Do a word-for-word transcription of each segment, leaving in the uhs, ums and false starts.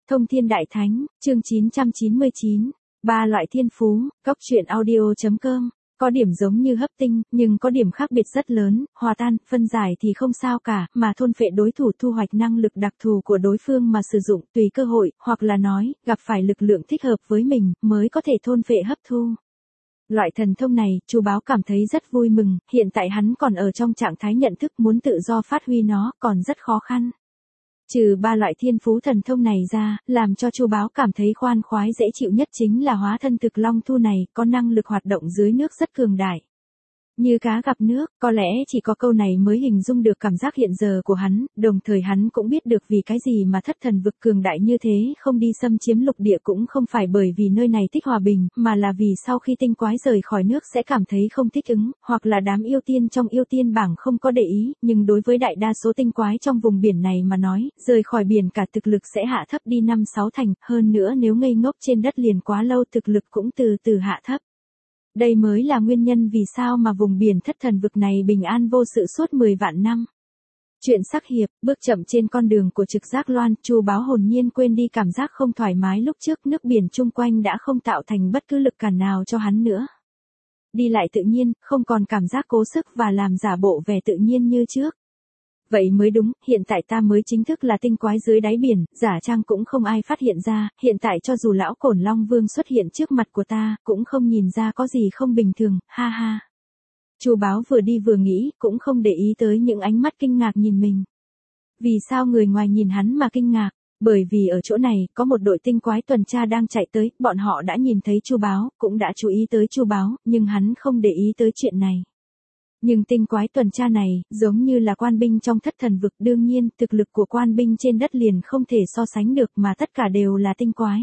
Thông Thiên Đại Thánh, chương chín trăm chín mươi chín. Ba loại thiên phú, Cóc truyện audio.com. Có điểm giống như hấp tinh, nhưng có điểm khác biệt rất lớn, hòa tan, phân giải thì không sao cả, mà thôn phệ đối thủ thu hoạch năng lực đặc thù của đối phương mà sử dụng tùy cơ hội, hoặc là nói, gặp phải lực lượng thích hợp với mình, mới có thể thôn phệ hấp thu. Loại thần thông này, Chu Báo cảm thấy rất vui mừng, hiện tại hắn còn ở trong trạng thái nhận thức muốn tự do phát huy nó, còn rất khó khăn. Trừ ba loại thiên phú thần thông này ra, làm cho Chu Báo cảm thấy khoan khoái dễ chịu nhất chính là hóa thân thực long thu này, có năng lực hoạt động dưới nước rất cường đại. Như cá gặp nước, có lẽ chỉ có câu này mới hình dung được cảm giác hiện giờ của hắn, đồng thời hắn cũng biết được vì cái gì mà thất thần vực cường đại như thế không đi xâm chiếm lục địa cũng không phải bởi vì nơi này thích hòa bình, mà là vì sau khi tinh quái rời khỏi nước sẽ cảm thấy không thích ứng, hoặc là đám yêu tiên trong yêu tiên bảng không có để ý, nhưng đối với đại đa số tinh quái trong vùng biển này mà nói, rời khỏi biển cả thực lực sẽ hạ thấp đi năm sáu thành, hơn nữa nếu ngây ngốc trên đất liền quá lâu thực lực cũng từ từ hạ thấp. Đây mới là nguyên nhân vì sao mà vùng biển thất thần vực này bình an vô sự suốt mười vạn năm. Chuyện sắc hiệp, bước chậm trên con đường của trực giác loan, Chu Báo hồn nhiên quên đi cảm giác không thoải mái lúc trước, nước biển chung quanh đã không tạo thành bất cứ lực cản nào cho hắn nữa. Đi lại tự nhiên, không còn cảm giác cố sức và làm giả bộ vẻ tự nhiên như trước. Vậy mới đúng, hiện tại ta mới chính thức là tinh quái dưới đáy biển, giả trang cũng không ai phát hiện ra, hiện tại cho dù lão Cổn Long Vương xuất hiện trước mặt của ta, cũng không nhìn ra có gì không bình thường, ha ha. Chu Báo vừa đi vừa nghĩ, cũng không để ý tới những ánh mắt kinh ngạc nhìn mình. Vì sao người ngoài nhìn hắn mà kinh ngạc? Bởi vì ở chỗ này, có một đội tinh quái tuần tra đang chạy tới, bọn họ đã nhìn thấy Chu Báo, cũng đã chú ý tới Chu Báo, nhưng hắn không để ý tới chuyện này. Nhưng tinh quái tuần tra này, giống như là quan binh trong thất thần vực, đương nhiên, thực lực của quan binh trên đất liền không thể so sánh được mà tất cả đều là tinh quái.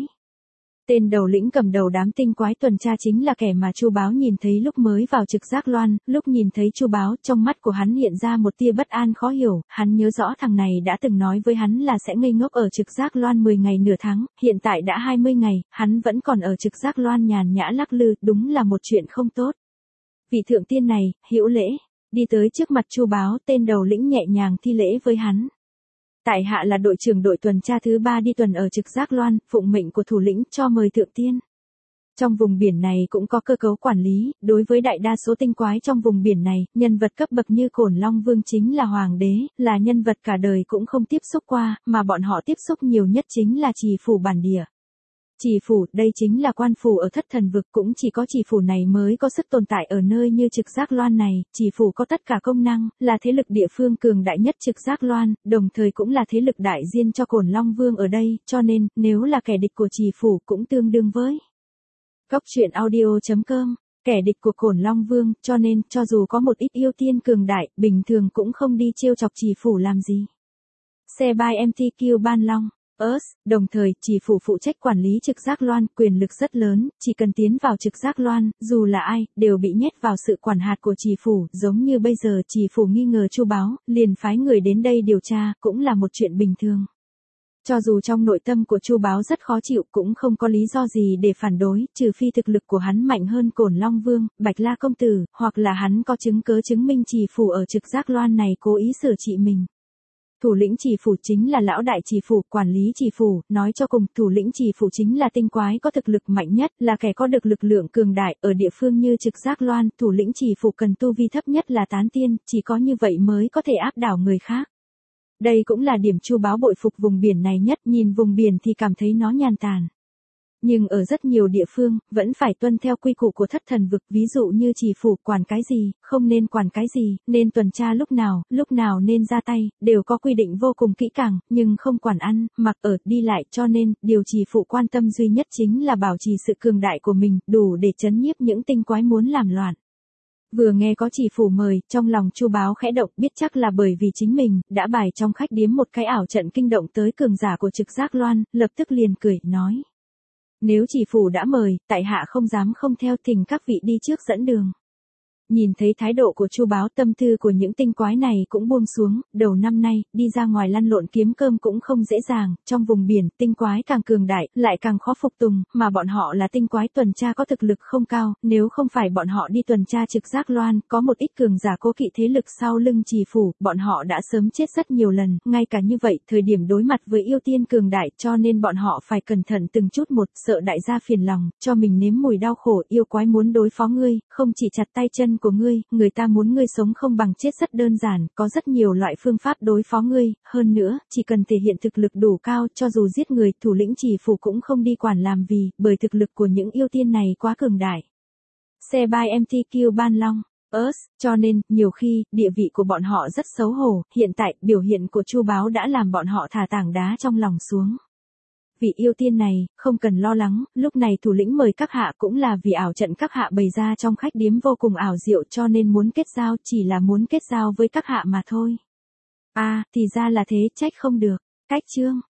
Tên đầu lĩnh cầm đầu đám tinh quái tuần tra chính là kẻ mà Chu Báo nhìn thấy lúc mới vào trực giác loan, lúc nhìn thấy Chu Báo, trong mắt của hắn hiện ra một tia bất an khó hiểu, hắn nhớ rõ thằng này đã từng nói với hắn là sẽ ngây ngốc ở trực giác loan mười ngày nửa tháng, hiện tại đã hai mươi ngày, hắn vẫn còn ở trực giác loan nhàn nhã lắc lư, đúng là một chuyện không tốt. Vị thượng tiên này, hữu lễ, đi tới trước mặt Chu Báo, tên đầu lĩnh nhẹ nhàng thi lễ với hắn. Tại hạ là đội trưởng đội tuần tra thứ ba đi tuần ở trực giác loan, phụng mệnh của thủ lĩnh cho mời thượng tiên. Trong vùng biển này cũng có cơ cấu quản lý, đối với đại đa số tinh quái trong vùng biển này, nhân vật cấp bậc như Cổn Long Vương chính là hoàng đế, là nhân vật cả đời cũng không tiếp xúc qua, mà bọn họ tiếp xúc nhiều nhất chính là trì phủ bản địa. Trì phủ, đây chính là quan phủ ở thất thần vực, cũng chỉ có trì phủ này mới có sức tồn tại ở nơi như trực giác loan này, trì phủ có tất cả công năng, là thế lực địa phương cường đại nhất trực giác loan, đồng thời cũng là thế lực đại diện cho Cổn Long Vương ở đây, cho nên, nếu là kẻ địch của trì phủ cũng tương đương với Cóc truyện audio.com, kẻ địch của Cổn Long Vương, cho nên, cho dù có một ít yêu tiên cường đại, bình thường cũng không đi trêu chọc trì phủ làm gì. Xe by em tê quy Ban Long. Us, đồng thời, trì phủ phụ trách quản lý trực giác loan, quyền lực rất lớn, chỉ cần tiến vào trực giác loan, dù là ai, đều bị nhét vào sự quản hạt của trì phủ, giống như bây giờ trì phủ nghi ngờ Chu Báo, liền phái người đến đây điều tra, cũng là một chuyện bình thường. Cho dù trong nội tâm của Chu Báo rất khó chịu, cũng không có lý do gì để phản đối, trừ phi thực lực của hắn mạnh hơn Cổn Long Vương, Bạch La công tử, hoặc là hắn có chứng cớ chứng minh trì phủ ở trực giác loan này cố ý sửa trị mình. Thủ lĩnh trì phủ chính là lão đại trì phủ, quản lý trì phủ, nói cho cùng, thủ lĩnh trì phủ chính là tinh quái có thực lực mạnh nhất, là kẻ có được lực lượng cường đại, ở địa phương như trực giác loan, thủ lĩnh trì phủ cần tu vi thấp nhất là tán tiên, chỉ có như vậy mới có thể áp đảo người khác. Đây cũng là điểm Chu Báo bội phục vùng biển này nhất, nhìn vùng biển thì cảm thấy nó nhàn tản. Nhưng ở rất nhiều địa phương, vẫn phải tuân theo quy củ của thất thần vực, ví dụ như trì phủ quản cái gì, không nên quản cái gì, nên tuần tra lúc nào, lúc nào nên ra tay, đều có quy định vô cùng kỹ càng, nhưng không quản ăn, mặc ở, đi lại, cho nên, điều trì phủ quan tâm duy nhất chính là bảo trì sự cường đại của mình, đủ để trấn nhiếp những tinh quái muốn làm loạn. Vừa nghe có trì phủ mời, trong lòng Chu Báo khẽ động, biết chắc là bởi vì chính mình, đã bài trong khách điếm một cái ảo trận kinh động tới cường giả của trực giác loan, lập tức liền cười, nói. Nếu trì phủ đã mời, tại hạ không dám không theo, thỉnh các vị đi trước dẫn đường. Nhìn thấy thái độ của Chu Báo, tâm tư của những tinh quái này cũng buông xuống, đầu năm nay, đi ra ngoài lăn lộn kiếm cơm cũng không dễ dàng, trong vùng biển, tinh quái càng cường đại, lại càng khó phục tùng, mà bọn họ là tinh quái tuần tra có thực lực không cao, nếu không phải bọn họ đi tuần tra trực giác loan, có một ít cường giả cố kỵ thế lực sau lưng trì phủ, bọn họ đã sớm chết rất nhiều lần, ngay cả như vậy, thời điểm đối mặt với yêu tiên cường đại, cho nên bọn họ phải cẩn thận từng chút một, sợ đại gia phiền lòng, cho mình nếm mùi đau khổ, yêu quái muốn đối phó ngươi, không chỉ chặt tay chân của ngươi, người ta muốn ngươi sống không bằng chết rất đơn giản, có rất nhiều loại phương pháp đối phó ngươi, hơn nữa, chỉ cần thể hiện thực lực đủ cao, cho dù giết người, thủ lĩnh trì phủ cũng không đi quản làm vì, bởi thực lực của những yêu tiên này quá cường đại. Xe by em tê quy Ban Long, ớt, cho nên, nhiều khi, địa vị của bọn họ rất xấu hổ, hiện tại, biểu hiện của Chu Báo đã làm bọn họ thả tảng đá trong lòng xuống. Vị yêu tiên này, không cần lo lắng, lúc này thủ lĩnh mời các hạ cũng là vì ảo trận các hạ bày ra trong khách điếm vô cùng ảo diệu cho nên muốn kết giao, chỉ là muốn kết giao với các hạ mà thôi. À, thì ra là thế, trách không được. Cách chương